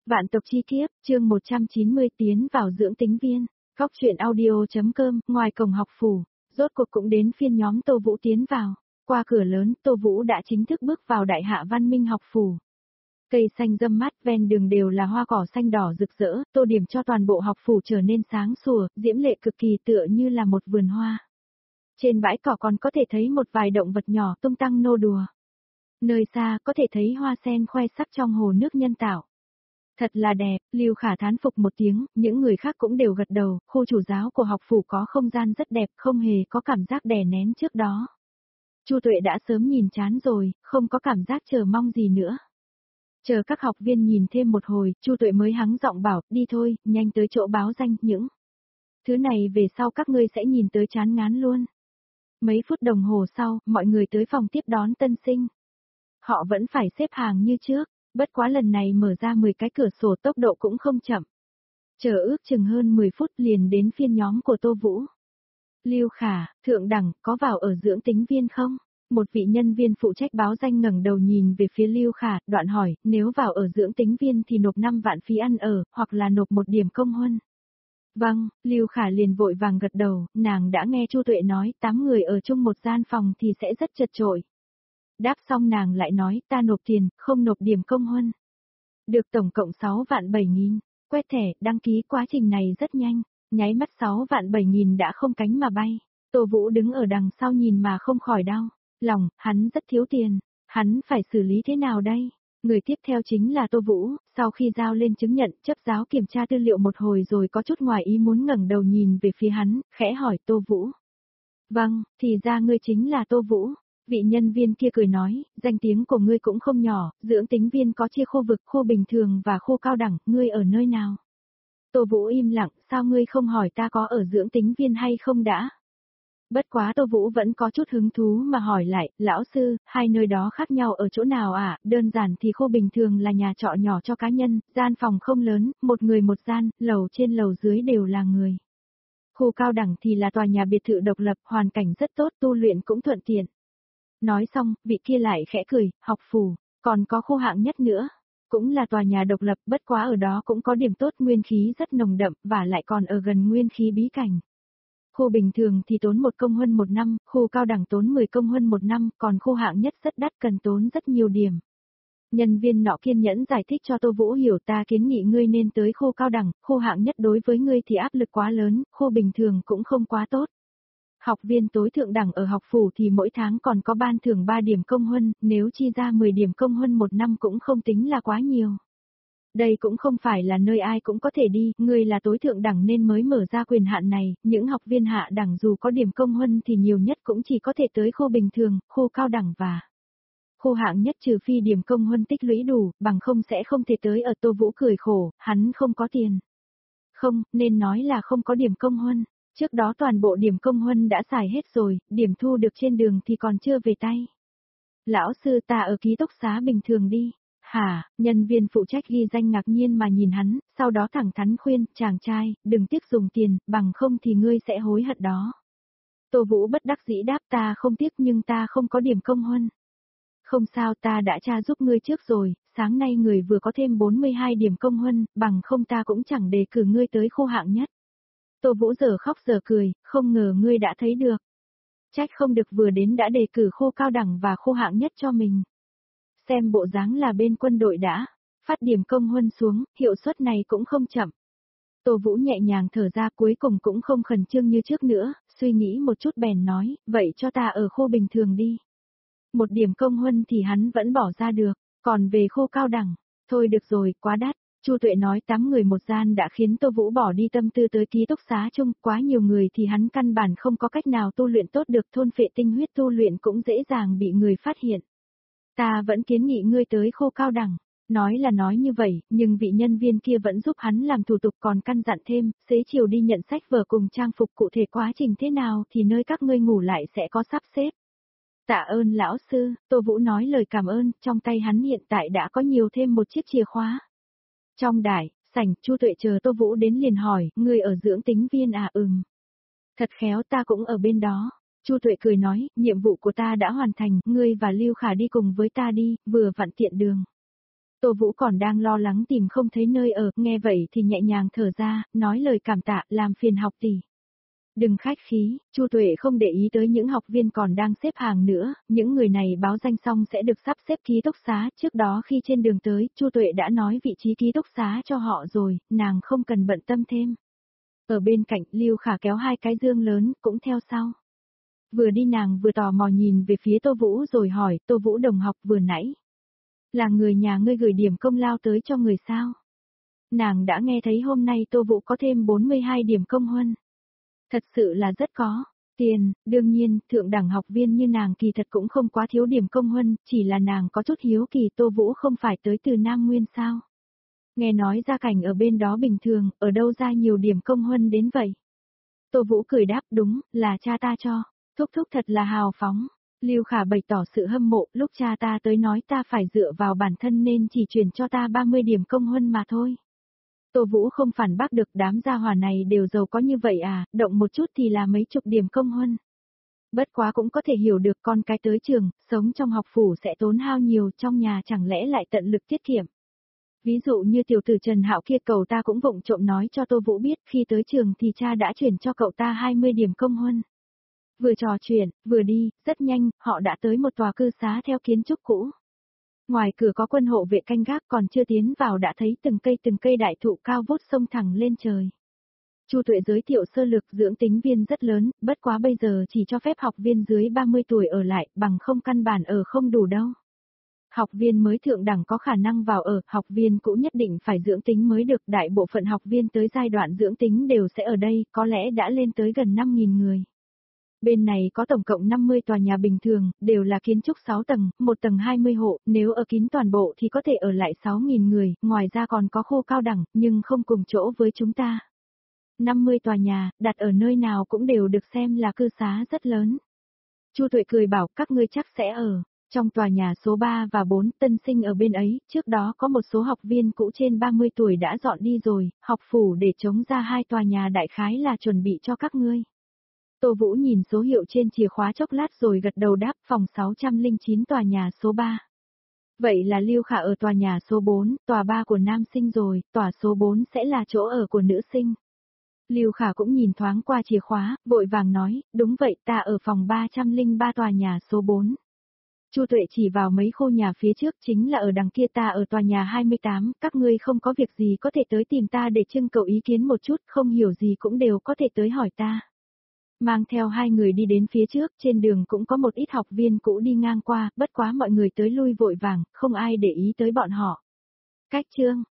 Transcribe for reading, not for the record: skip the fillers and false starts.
Vạn tộc chi kiếp, chương 190 tiến vào dưỡng tính viên. Góc truyện audio.com, ngoài cổng học phủ, rốt cuộc cũng đến phiên nhóm Tô Vũ tiến vào. Qua cửa lớn, Tô Vũ đã chính thức bước vào Đại Hạ Văn Minh học phủ. Cây xanh râm mát ven đường đều là hoa cỏ xanh đỏ rực rỡ, tô điểm cho toàn bộ học phủ trở nên sáng sủa, diễm lệ cực kỳ tựa như là một vườn hoa. Trên bãi cỏ còn có thể thấy một vài động vật nhỏ tung tăng nô đùa. Nơi xa có thể thấy hoa sen khoe sắc trong hồ nước nhân tạo. Thật là đẹp, Lưu Khả thán phục một tiếng, những người khác cũng đều gật đầu, khu chủ giáo của học phủ có không gian rất đẹp, không hề có cảm giác đè nén trước đó. Chu Tuệ đã sớm nhìn chán rồi, không có cảm giác chờ mong gì nữa. Chờ các học viên nhìn thêm một hồi, Chu Tuệ mới hắng giọng bảo, đi thôi, nhanh tới chỗ báo danh, những thứ này về sau các ngươi sẽ nhìn tới chán ngán luôn. Mấy phút đồng hồ sau, mọi người tới phòng tiếp đón tân sinh. Họ vẫn phải xếp hàng như trước, bất quá lần này mở ra 10 cái cửa sổ tốc độ cũng không chậm. Chờ ước chừng hơn 10 phút liền đến phiên nhóm của Tô Vũ. Lưu Khả, thượng đẳng, có vào ở dưỡng tính viên không? Một vị nhân viên phụ trách báo danh ngẩng đầu nhìn về phía Lưu Khả, đoạn hỏi, nếu vào ở dưỡng tính viên thì nộp 5 vạn phí ăn ở, hoặc là nộp 1 điểm công huân. Vâng, Lưu Khả liền vội vàng gật đầu, nàng đã nghe Chu Tuệ nói 8 người ở chung một gian phòng thì sẽ rất chật chội. Đáp xong nàng lại nói, ta nộp tiền, không nộp điểm công huân. Được tổng cộng 6 vạn 7 nghìn, quét thẻ, đăng ký quá trình này rất nhanh, nháy mắt 6 vạn 7 nghìn đã không cánh mà bay. Tô Vũ đứng ở đằng sau nhìn mà không khỏi đau, lòng, hắn rất thiếu tiền, hắn phải xử lý thế nào đây? Người tiếp theo chính là Tô Vũ, sau khi giao lên chứng nhận, chấp giáo kiểm tra tư liệu một hồi rồi có chút ngoài ý muốn ngẩng đầu nhìn về phía hắn, khẽ hỏi Tô Vũ. Vâng, thì ra ngươi chính là Tô Vũ. Vị nhân viên kia cười nói, danh tiếng của ngươi cũng không nhỏ, dưỡng tính viên có chia khu vực, khu bình thường và khu cao đẳng, ngươi ở nơi nào? Tô Vũ im lặng, sao ngươi không hỏi ta có ở dưỡng tính viên hay không đã? Bất quá Tô Vũ vẫn có chút hứng thú mà hỏi lại, lão sư, hai nơi đó khác nhau ở chỗ nào ạ? Đơn giản thì khu bình thường là nhà trọ nhỏ cho cá nhân, gian phòng không lớn, một người một gian, lầu trên lầu dưới đều là người. Khu cao đẳng thì là tòa nhà biệt thự độc lập, hoàn cảnh rất tốt, tu luyện cũng thuận tiện. Nói xong, vị kia lại khẽ cười, học phủ, còn có khu hạng nhất nữa. Cũng là tòa nhà độc lập, bất quá ở đó cũng có điểm tốt, nguyên khí rất nồng đậm, và lại còn ở gần nguyên khí bí cảnh. Khu bình thường thì tốn 1 công huân 1 năm, khu cao đẳng tốn 10 công huân 1 năm, còn khu hạng nhất rất đắt cần tốn rất nhiều điểm. Nhân viên nọ kiên nhẫn giải thích cho Tô Vũ hiểu, ta kiến nghị ngươi nên tới khu cao đẳng, khu hạng nhất đối với ngươi thì áp lực quá lớn, khu bình thường cũng không quá tốt. Học viên tối thượng đẳng ở học phủ thì mỗi tháng còn có ban thưởng 3 điểm công huân, nếu chi ra 10 điểm công huân 1 năm cũng không tính là quá nhiều. Đây cũng không phải là nơi ai cũng có thể đi, ngươi là tối thượng đẳng nên mới mở ra quyền hạn này, những học viên hạ đẳng dù có điểm công huân thì nhiều nhất cũng chỉ có thể tới khu bình thường, khu cao đẳng và khu hạng nhất, trừ phi điểm công huân tích lũy đủ, bằng không sẽ không thể tới. Ở Tô Vũ cười khổ, hắn không có tiền. Không, nên nói là không có điểm công huân. Trước đó toàn bộ điểm công huân đã xài hết rồi, điểm thu được trên đường thì còn chưa về tay. Lão sư, ta ở ký túc xá bình thường đi. Hả, nhân viên phụ trách ghi danh ngạc nhiên mà nhìn hắn, sau đó thẳng thắn khuyên, chàng trai, đừng tiếc dùng tiền, bằng không thì ngươi sẽ hối hận đó. Tô Vũ bất đắc dĩ đáp, ta không tiếc nhưng ta không có điểm công huân. Không sao, ta đã tra giúp ngươi trước rồi, sáng nay người vừa có thêm 42 điểm công huân, bằng không ta cũng chẳng đề cử ngươi tới khu hạng nhất. Tô Vũ giờ khóc giờ cười, không ngờ ngươi đã thấy được. Trách không được vừa đến đã đề cử khu cao đẳng và khu hạng nhất cho mình. Xem bộ dáng là bên quân đội đã phát điểm công huân xuống, hiệu suất này cũng không chậm. Tô Vũ nhẹ nhàng thở ra, cuối cùng cũng không khẩn trương như trước nữa, suy nghĩ một chút bèn nói, vậy cho ta ở khu bình thường đi. 1 điểm công huân thì hắn vẫn bỏ ra được, còn về khu cao đẳng, thôi được rồi, quá đắt. Chu Tuệ nói 8 người một gian đã khiến Tô Vũ bỏ đi tâm tư tới ký túc xá chung, quá nhiều người thì hắn căn bản không có cách nào tu luyện tốt được, thôn phệ tinh huyết tu luyện cũng dễ dàng bị người phát hiện. Ta vẫn kiến nghị ngươi tới khu cao đẳng. Nói là nói như vậy, nhưng vị nhân viên kia vẫn giúp hắn làm thủ tục, còn căn dặn thêm, xế chiều đi nhận sách vở cùng trang phục, cụ thể quá trình thế nào thì nơi các ngươi ngủ lại sẽ có sắp xếp. Tạ ơn lão sư, Tô Vũ nói lời cảm ơn, trong tay hắn hiện tại đã có nhiều thêm một chiếc chìa khóa. Trong đại sảnh, Chu Tuệ chờ Tô Vũ đến liền hỏi, ngươi ở dưỡng tính viên à? Thật khéo, ta cũng ở bên đó. Chu Tuệ cười nói, nhiệm vụ của ta đã hoàn thành, ngươi và Lưu Khả đi cùng với ta đi, vừa vặn tiện đường. Tô Vũ còn đang lo lắng tìm không thấy nơi ở, nghe vậy thì nhẹ nhàng thở ra, nói lời cảm tạ, làm phiền học tỷ. Đừng khách khí, Chu Tuệ không để ý tới những học viên còn đang xếp hàng nữa, những người này báo danh xong sẽ được sắp xếp ký túc xá, trước đó khi trên đường tới, Chu Tuệ đã nói vị trí ký túc xá cho họ rồi, nàng không cần bận tâm thêm. Ở bên cạnh, Lưu Khả kéo hai cái dương lớn, cũng theo sau. Vừa đi nàng vừa tò mò nhìn về phía Tô Vũ rồi hỏi, Tô Vũ đồng học vừa nãy. Là người nhà ngươi gửi điểm công lao tới cho người sao? Nàng đã nghe thấy hôm nay Tô Vũ có thêm 42 điểm công huân. Thật sự là rất có. Tiền, đương nhiên, thượng đẳng học viên như nàng kỳ thật cũng không quá thiếu điểm công huân, chỉ là nàng có chút hiếu kỳ Tô Vũ không phải tới từ Nam Nguyên sao? Nghe nói gia cảnh ở bên đó bình thường, ở đâu ra nhiều điểm công huân đến vậy? Tô Vũ cười đáp đúng, là cha ta cho. Thúc thúc thật là hào phóng. Lưu Khả bày tỏ sự hâm mộ, lúc cha ta tới nói ta phải dựa vào bản thân nên chỉ chuyển cho ta 30 điểm công huân mà thôi. Tô Vũ không phản bác được, đám gia hỏa này đều giàu có như vậy à, động một chút thì là mấy chục điểm công huân. Bất quá cũng có thể hiểu được con cái tới trường, sống trong học phủ sẽ tốn hao nhiều, trong nhà chẳng lẽ lại tận lực tiết kiệm. Ví dụ như tiểu tử Trần Hạo kia, cậu ta cũng vụng trộm nói cho Tô Vũ biết khi tới trường thì cha đã chuyển cho cậu ta 20 điểm công huân. Vừa trò chuyện, vừa đi, rất nhanh, họ đã tới một tòa cư xá theo kiến trúc cũ. Ngoài cửa có quân hộ vệ canh gác, còn chưa tiến vào đã thấy từng cây đại thụ cao vút xông thẳng lên trời. Chu Tuệ giới thiệu sơ lược, dưỡng tính viên rất lớn, bất quá bây giờ chỉ cho phép học viên dưới 30 tuổi ở lại, bằng không căn bản ở không đủ đâu. Học viên mới thượng đẳng có khả năng vào ở, học viên cũ nhất định phải dưỡng tính mới được, đại bộ phận học viên tới giai đoạn dưỡng tính đều sẽ ở đây, có lẽ đã lên tới gần 5.000 người. Bên này có tổng cộng 50 tòa nhà bình thường, đều là kiến trúc 6 tầng, một tầng 20 hộ, nếu ở kín toàn bộ thì có thể ở lại 6.000 người, ngoài ra còn có khu cao đẳng, nhưng không cùng chỗ với chúng ta. 50 tòa nhà, đặt ở nơi nào cũng đều được xem là cư xá rất lớn. Chu Tuệ cười bảo các ngươi chắc sẽ ở. Trong tòa nhà số 3 và 4, tân sinh ở bên ấy, trước đó có một số học viên cũ trên 30 tuổi đã dọn đi rồi, học phủ để chống ra hai tòa nhà đại khái là chuẩn bị cho các ngươi. Tô Vũ nhìn số hiệu trên chìa khóa chốc lát rồi gật đầu đáp, phòng 609 tòa nhà số 3. Vậy là Lưu Khả ở tòa nhà số 4, tòa 3 của nam sinh rồi, tòa số 4 sẽ là chỗ ở của nữ sinh. Lưu Khả cũng nhìn thoáng qua chìa khóa, vội vàng nói, đúng vậy, ta ở phòng 303 tòa nhà số 4. Chu Tuệ chỉ vào mấy khu nhà phía trước, chính là ở đằng kia, ta ở tòa nhà 28, các ngươi không có việc gì có thể tới tìm ta để trưng cầu ý kiến một chút, không hiểu gì cũng đều có thể tới hỏi ta. Mang theo hai người đi đến phía trước, trên đường cũng có một ít học viên cũ đi ngang qua, bất quá mọi người tới lui vội vàng, không ai để ý tới bọn họ. Cách chương